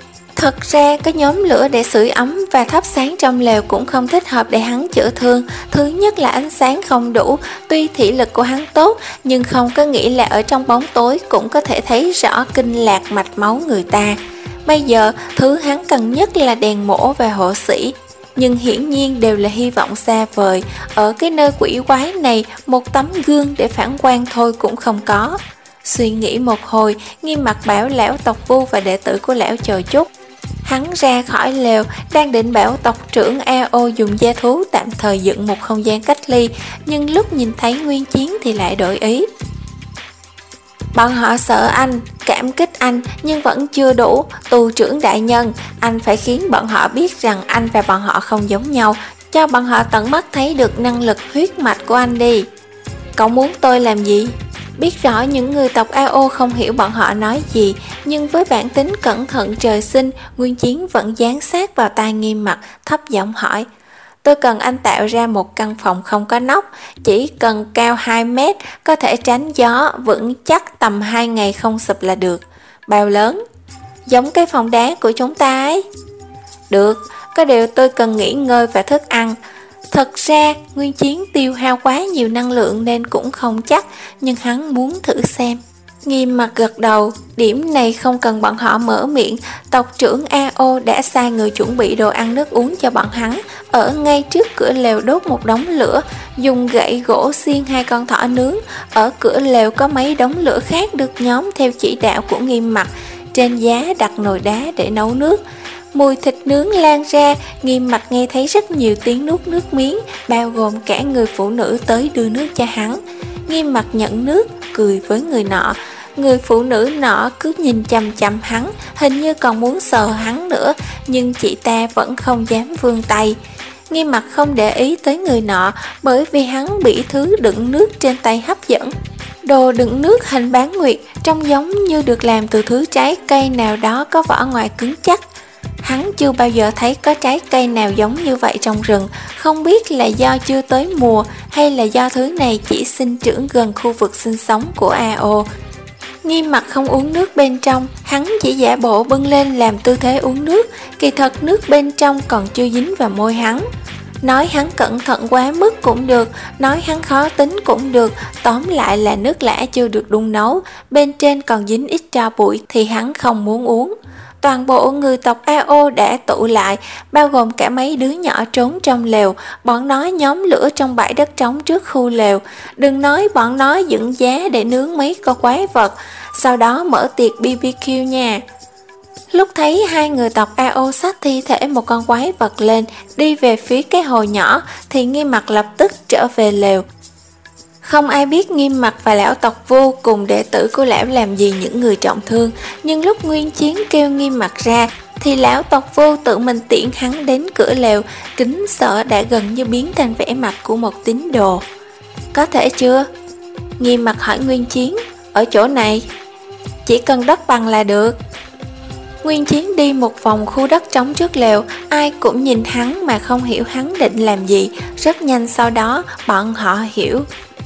Thật ra cái nhóm lửa để sưởi ấm và thắp sáng trong lều cũng không thích hợp để hắn chữa thương. Thứ nhất là ánh sáng không đủ, tuy thị lực của hắn tốt nhưng không có nghĩa là ở trong bóng tối cũng có thể thấy rõ kinh lạc mạch máu người ta. Bây giờ thứ hắn cần nhất là đèn mổ và hộ sĩ, nhưng hiển nhiên đều là hy vọng xa vời. Ở cái nơi quỷ quái này, một tấm gương để phản quang thôi cũng không có. Suy nghĩ một hồi, Nghiêm Mặc bảo lão tộc Vu và đệ tử của lão chờ chút. Hắn ra khỏi lều, đang định bảo tộc trưởng a o dùng gia thú tạm thời dựng một không gian cách ly, nhưng lúc nhìn thấy Nguyên Chiến thì lại đổi ý. Bọn họ sợ anh, cảm kích anh, nhưng vẫn chưa đủ. Tù trưởng đại nhân, anh phải khiến bọn họ biết rằng anh và bọn họ không giống nhau, cho bọn họ tận mắt thấy được năng lực huyết mạch của anh đi. Cậu muốn tôi làm gì? Biết rõ những người tộc a o không hiểu bọn họ nói gì, nhưng với bản tính cẩn thận trời sinh, Nguyên Chiến vẫn dán sát vào tai Nghiêm Mặc, thấp giọng hỏi. Tôi cần anh tạo ra một căn phòng không có nóc, chỉ cần cao hai mét, có thể tránh gió, vững chắc tầm hai ngày không sụp là được. Bao lớn? Giống cái phòng đá của chúng ta ấy. Được, có điều tôi cần nghỉ ngơi và thức ăn. Thật ra, Nguyên Chiến tiêu hao quá nhiều năng lượng nên cũng không chắc, nhưng hắn muốn thử xem. Nghiêm Mặc gật đầu, điểm này không cần bọn họ mở miệng, tộc trưởng a o đã sai người chuẩn bị đồ ăn nước uống cho bọn hắn, ở ngay trước cửa lều đốt một đống lửa, dùng gậy gỗ xiên hai con thỏ nướng, ở cửa lều có mấy đống lửa khác được nhóm theo chỉ đạo của Nghiêm Mặc, trên giá đặt nồi đá để nấu nước. Mùi thịt nướng lan ra, Nghiêm Mặc nghe thấy rất nhiều tiếng nuốt nước miếng, bao gồm cả người phụ nữ tới đưa nước cho hắn. Nghiêm Mặc nhận nước, cười với người nọ. Người phụ nữ nọ cứ nhìn chằm chằm hắn, hình như còn muốn sờ hắn nữa, nhưng chị ta vẫn không dám vươn tay. Nghiêm Mặc không để ý tới người nọ, bởi vì hắn bị thứ đựng nước trên tay hấp dẫn. Đồ đựng nước hình bán nguyệt, trông giống như được làm từ thứ trái cây nào đó có vỏ ngoài cứng chắc. Hắn chưa bao giờ thấy có trái cây nào giống như vậy trong rừng, không biết là do chưa tới mùa hay là do thứ này chỉ sinh trưởng gần khu vực sinh sống của a o. Nghiêm Mặc không uống nước bên trong, hắn chỉ giả bộ bưng lên làm tư thế uống nước, kỳ thật nước bên trong còn chưa dính vào môi hắn. Nói hắn cẩn thận quá mức cũng được, nói hắn khó tính cũng được, tóm lại là nước lã chưa được đun nấu, bên trên còn dính ít tro bụi thì hắn không muốn uống. Toàn bộ người tộc a o đã tụ lại, bao gồm cả mấy đứa nhỏ trốn trong lều, bọn nó nhóm lửa trong bãi đất trống trước khu lều. Đừng nói bọn nó dựng giá để nướng mấy con quái vật, sau đó mở tiệc bê bê kiu nha. Lúc thấy hai người tộc a o xách thi thể một con quái vật lên, đi về phía cái hồ nhỏ, thì Nghiêm Mặc lập tức trở về lều. Không ai biết Nghiêm Mặc và lão tộc Vu cùng đệ tử của lão làm gì những người trọng thương, nhưng lúc Nguyên Chiến kêu Nghiêm Mặc ra, thì lão tộc Vu tự mình tiễn hắn đến cửa lều, kính sợ đã gần như biến thành vẻ mặt của một tín đồ. Có thể chưa? Nghiêm Mặc hỏi Nguyên Chiến. Ở chỗ này, chỉ cần đất bằng là được. Nguyên Chiến đi một vòng khu đất trống trước lều, ai cũng nhìn hắn mà không hiểu hắn định làm gì. Rất nhanh sau đó, bọn họ hiểu.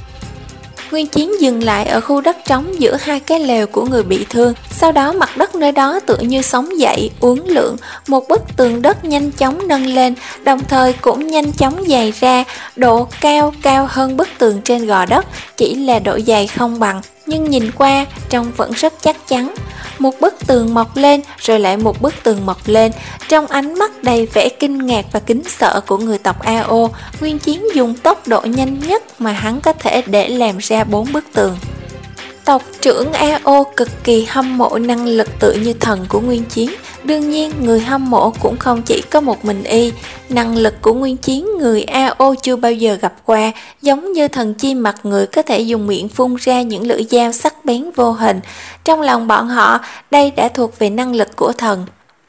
Nguyên Chiến dừng lại ở khu đất trống giữa hai cái lều của người bị thương, sau đó mặt đất nơi đó tựa như sống dậy, uốn lượn, một bức tường đất nhanh chóng nâng lên, đồng thời cũng nhanh chóng dày ra, độ cao cao hơn bức tường trên gò đất, chỉ là độ dày không bằng, nhưng nhìn qua trông vẫn rất chắc chắn. Một bức tường mọc lên, rồi lại một bức tường mọc lên, trong ánh mắt đầy vẻ kinh ngạc và kính sợ của người tộc a o, Nguyên Chiến dùng tốc độ nhanh nhất mà hắn có thể để làm ra bốn bức tường. Tộc trưởng a o cực kỳ hâm mộ năng lực tự như thần của Nguyên Chiến. Đương nhiên, người hâm mộ cũng không chỉ có một mình y. Năng lực của Nguyên Chiến người a o chưa bao giờ gặp qua, giống như thần chim mặt người có thể dùng miệng phun ra những lưỡi dao sắc bén vô hình. Trong lòng bọn họ, đây đã thuộc về năng lực của thần.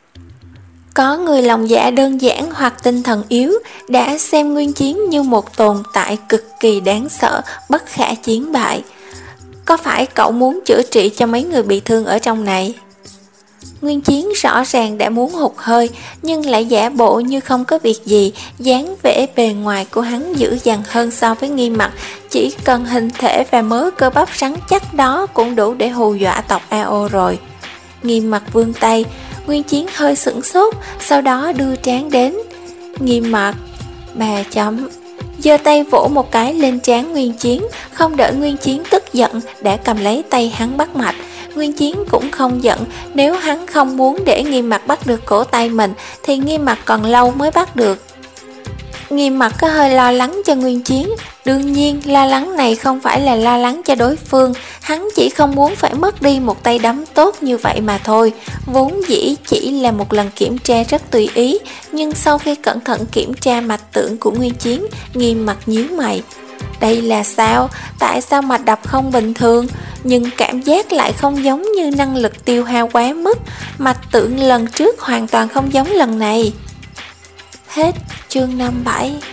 Có người lòng dạ đơn giản hoặc tinh thần yếu đã xem Nguyên Chiến như một tồn tại cực kỳ đáng sợ, bất khả chiến bại. Có phải cậu muốn chữa trị cho mấy người bị thương ở trong này? Nguyên Chiến rõ ràng đã muốn hụt hơi, nhưng lại giả bộ như không có việc gì. Dáng vẻ bề ngoài của hắn dữ dằn hơn so với Nghiêm Mặc, chỉ cần hình thể và mớ cơ bắp rắn chắc đó cũng đủ để hù dọa tộc a o rồi. Nghiêm Mặc vươn tay, Nguyên Chiến hơi sửng sốt, sau đó đưa trán đến. Nghiêm mặt, bà chấm, giơ tay vỗ một cái lên trán Nguyên Chiến, không đợi Nguyên Chiến tức giận đã cầm lấy tay hắn bắt mạch. Nguyên Chiến cũng không giận, nếu hắn không muốn để Nghiêm mặt bắt được cổ tay mình thì Nghiêm mặt còn lâu mới bắt được. Nghiêm mặt có hơi lo lắng cho Nguyên Chiến, đương nhiên lo lắng này không phải là lo lắng cho đối phương, hắn chỉ không muốn phải mất đi một tay đấm tốt như vậy mà thôi. Vốn dĩ chỉ là một lần kiểm tra rất tùy ý, nhưng sau khi cẩn thận kiểm tra mạch tượng của Nguyên Chiến, Nghiêm mặt nhíu mày. Đây là sao? Tại sao mạch đập không bình thường? Nhưng cảm giác lại không giống như năng lực tiêu hao quá mức, mạch tượng lần trước hoàn toàn không giống lần này. Hết chương năm mươi bảy.